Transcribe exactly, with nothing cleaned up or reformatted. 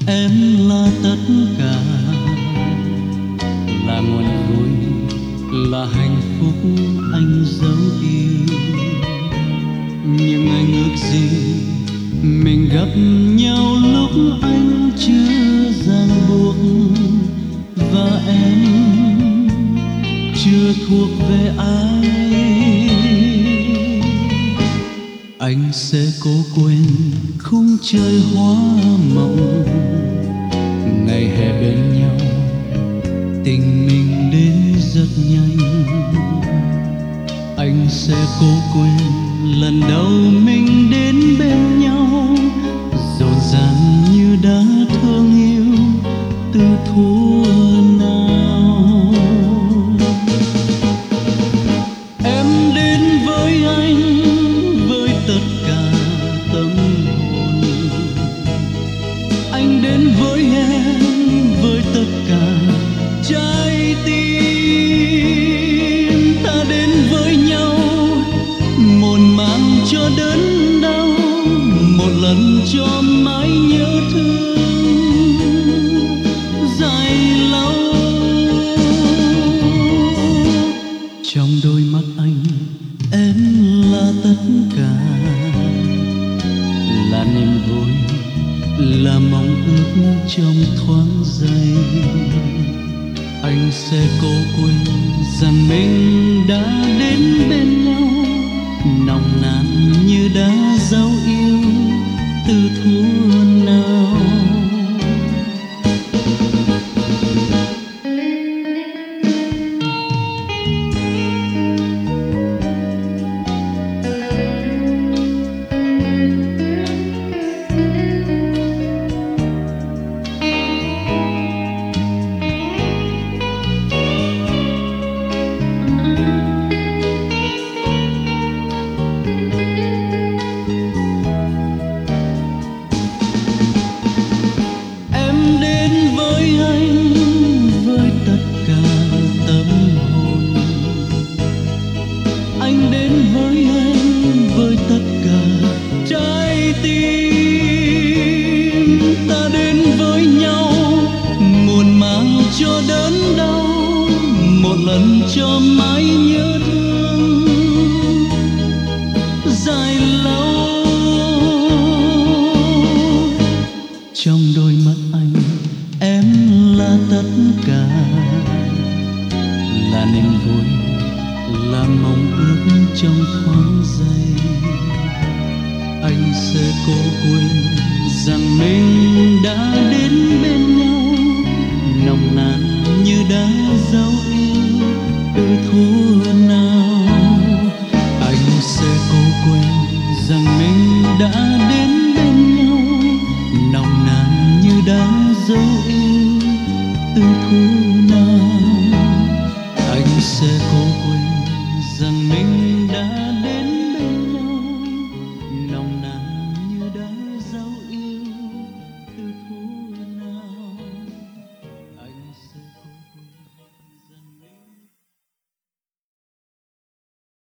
Em là tất cả, là nguồn vui, là hạnh phúc anh dấu yêu. Nhưng anh ước gì mình gặp nhau lúc anh chưa ràng buộc, và em chưa thuộc về ai. Anh sẽ cố quên khung trời hoa mộng, ngày hè bên nhau tình mình đến rất nhanh. Anh sẽ cố quên lần đầu mình đến bên nhau, rộn ràng như đã thương yêu từ thuở nào. Em đến với anh với tất cả tâm hồn, anh đến với em với tất cả trái tim. Ta đến với nhau một mang cho đớn đau, một lần cho mãi nhớ thương dài lâu. Trong đôi mắt anh em là tất cả, là niềm vui, là mong ước trong thoáng giây. Anh sẽ cố quên rằng mình đã đến bên nhau, nồng nàn như đã dấu yêu từ thuở nào. Anh đến với em với tất cả trái tim. Ta đến với nhau muôn màng cho đớn đau, một lần cho mãi nhớ thương dài lâu. Trong đôi mắt anh em là tất cả, là niềm vui, là mong ước trong thoáng giây. Anh sẽ cố quên rằng mình đã đến bên nhau, nồng nàn như đã dấu yêu từ thuở nào. Anh sẽ cố quên rằng mình đã đến bên nhau, nồng nàn như đã dấu yêu từ thuở nào. Anh sẽ cố